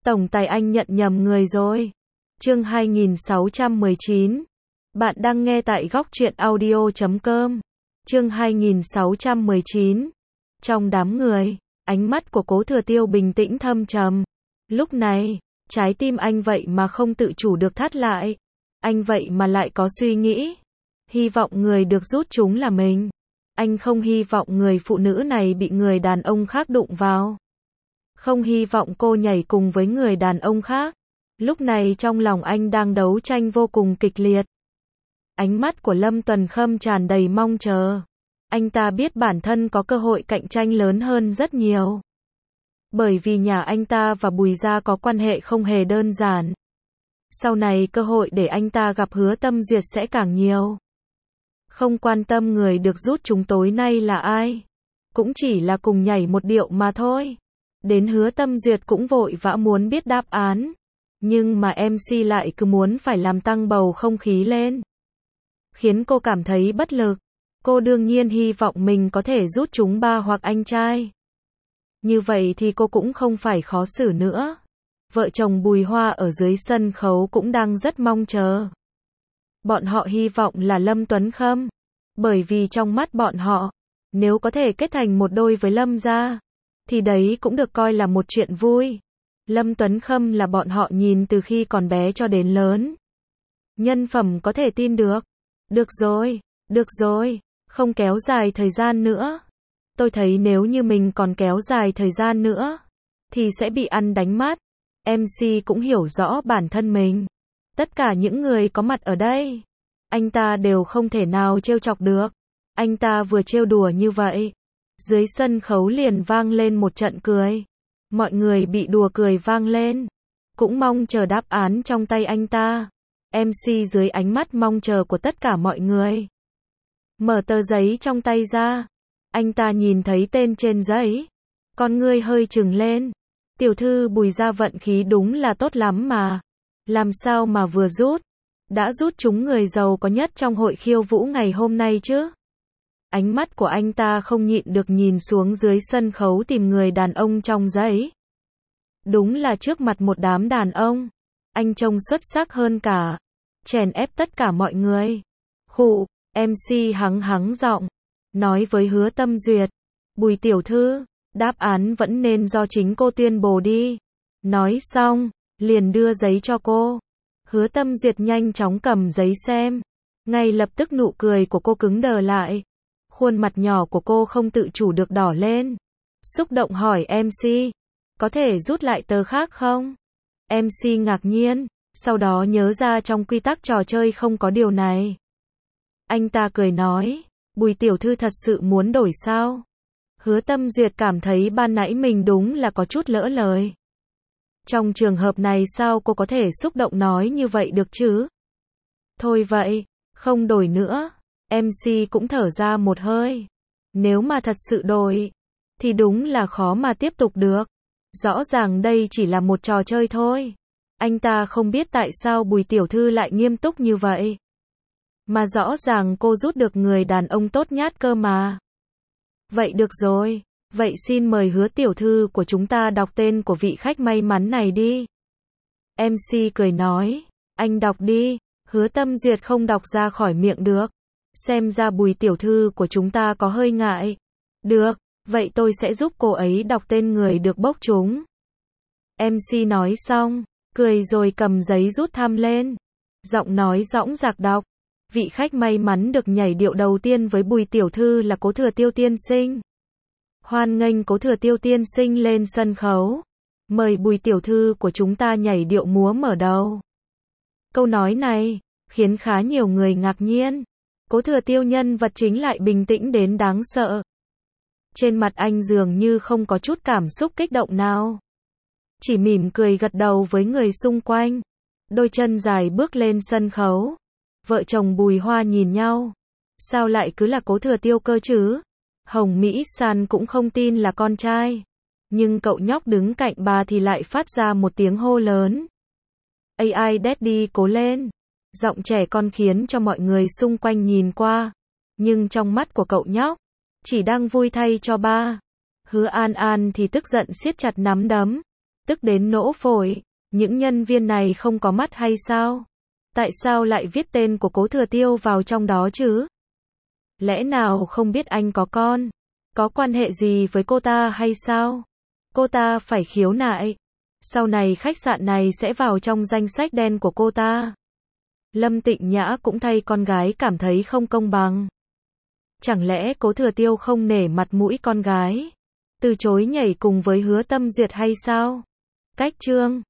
Tổng tài anh nhận nhầm người rồi. Chương 2619. Bạn đang nghe tại góc truyện audio.com. Chương 2619. Trong đám người, ánh mắt của Cố Thừa Tiêu bình tĩnh thâm trầm. Lúc này, trái tim anh vậy mà không tự chủ được thắt lại. Anh vậy mà lại có suy nghĩ. Hy vọng người được rút chúng là mình. Anh không hy vọng người phụ nữ này bị người đàn ông khác đụng vào. Không hy vọng cô nhảy cùng với người đàn ông khác. Lúc này trong lòng anh đang đấu tranh vô cùng kịch liệt. Ánh mắt của Lâm Tuần Khâm tràn đầy mong chờ. Anh ta biết bản thân có cơ hội cạnh tranh lớn hơn rất nhiều. Bởi vì nhà anh ta và Bùi gia có quan hệ không hề đơn giản. Sau này cơ hội để anh ta gặp Hứa Tâm Duyệt sẽ càng nhiều. Không quan tâm người được rút chúng tối nay là ai. Cũng chỉ là cùng nhảy một điệu mà thôi. Đến Hứa Tâm Duyệt cũng vội vã muốn biết đáp án. Nhưng mà MC lại cứ muốn phải làm tăng bầu không khí lên. Khiến cô cảm thấy bất lực. Cô đương nhiên hy vọng mình có thể rút chúng ba hoặc anh trai. Như vậy thì cô cũng không phải khó xử nữa. Vợ chồng Bùi Hoa ở dưới sân khấu cũng đang rất mong chờ. Bọn họ hy vọng là Lâm Tuấn Khâm. Bởi vì trong mắt bọn họ, nếu có thể kết thành một đôi với Lâm gia, thì đấy cũng được coi là một chuyện vui. Lâm Tuấn Khâm là bọn họ nhìn từ khi còn bé cho đến lớn. Nhân phẩm có thể tin được. Được rồi, không kéo dài thời gian nữa. Tôi thấy nếu như mình còn kéo dài thời gian nữa, thì sẽ bị ăn đánh mắt. MC cũng hiểu rõ bản thân mình. Tất cả những người có mặt ở đây, anh ta đều không thể nào trêu chọc được. Anh ta vừa trêu đùa như vậy, dưới sân khấu liền vang lên một trận cười. Mọi người bị đùa cười vang lên, cũng mong chờ đáp án trong tay anh ta. MC dưới ánh mắt mong chờ của tất cả mọi người, mở tờ giấy trong tay ra. Anh ta nhìn thấy tên trên giấy, con ngươi hơi trừng lên. Tiểu thư Bùi gia vận khí đúng là tốt lắm mà. Làm sao mà vừa rút, đã rút chúng người giàu có nhất trong hội khiêu vũ ngày hôm nay chứ? Ánh mắt của anh ta không nhịn được nhìn xuống dưới sân khấu tìm người đàn ông trong giấy. Đúng là trước mặt một đám đàn ông, anh trông xuất sắc hơn cả, chèn ép tất cả mọi người. Khụ, MC hắng giọng, nói với Hứa Tâm Duyệt, Bùi tiểu thư, đáp án vẫn nên do chính cô tuyên bố đi. Nói xong, liền đưa giấy cho cô. Hứa Tâm Duyệt nhanh chóng cầm giấy xem. Ngay lập tức nụ cười của cô cứng đờ lại. Khuôn mặt nhỏ của cô không tự chủ được đỏ lên. Xúc động hỏi MC, có thể rút lại tờ khác không? MC ngạc nhiên, sau đó nhớ ra trong quy tắc trò chơi không có điều này. Anh ta cười nói, Bùi tiểu thư thật sự muốn đổi sao? Hứa Tâm Duyệt cảm thấy ban nãy mình đúng là có chút lỡ lời. Trong trường hợp này sao cô có thể xúc động nói như vậy được chứ? Thôi vậy, không đổi nữa. MC cũng thở ra một hơi. Nếu mà thật sự đổi, thì đúng là khó mà tiếp tục được. Rõ ràng đây chỉ là một trò chơi thôi. Anh ta không biết tại sao Bùi tiểu thư lại nghiêm túc như vậy. Mà rõ ràng cô rút được người đàn ông tốt nhát cơ mà. Vậy được rồi, vậy xin mời Hứa tiểu thư của chúng ta đọc tên của vị khách may mắn này đi. MC cười nói, anh đọc đi. Hứa Tâm Duyệt không đọc ra khỏi miệng được. Xem ra Bùi tiểu thư của chúng ta có hơi ngại. Được, vậy tôi sẽ giúp cô ấy đọc tên người được bốc trúng. MC nói xong, cười rồi cầm giấy rút thăm lên. Giọng nói dõng dạc đọc. Vị khách may mắn được nhảy điệu đầu tiên với Bùi tiểu thư là Cố Thừa Tiêu tiên sinh. Hoan nghênh Cố Thừa Tiêu tiên sinh lên sân khấu. Mời Bùi tiểu thư của chúng ta nhảy điệu múa mở đầu. Câu nói này khiến khá nhiều người ngạc nhiên. Cố Thừa Tiêu nhân vật chính lại bình tĩnh đến đáng sợ. Trên mặt anh dường như không có chút cảm xúc kích động nào. Chỉ mỉm cười gật đầu với người xung quanh. Đôi chân dài bước lên sân khấu. Vợ chồng Bùi Hoa nhìn nhau. Sao lại cứ là Cố Thừa Tiêu cơ chứ? Hồng Mỹ San cũng không tin là con trai. Nhưng cậu nhóc đứng cạnh bà thì lại phát ra một tiếng hô lớn. AI Daddy cố lên. Giọng trẻ con khiến cho mọi người xung quanh nhìn qua. Nhưng trong mắt của cậu nhóc, chỉ đang vui thay cho ba. Hứa An An thì tức giận siết chặt nắm đấm. tức đến nổ phổi. Những nhân viên này không có mắt hay sao? Tại sao lại viết tên của Cố Thừa Tiêu vào trong đó chứ? Lẽ nào không biết anh có con? Có quan hệ gì với cô ta hay sao? Cô ta phải khiếu nại. Sau này khách sạn này sẽ vào trong danh sách đen của cô ta. Lâm Tịnh Nhã cũng thay con gái cảm thấy không công bằng. Chẳng lẽ Cố Thừa Tiêu không nể mặt mũi con gái, từ chối nhảy cùng với Hứa Tâm Duyệt hay sao? Cách chương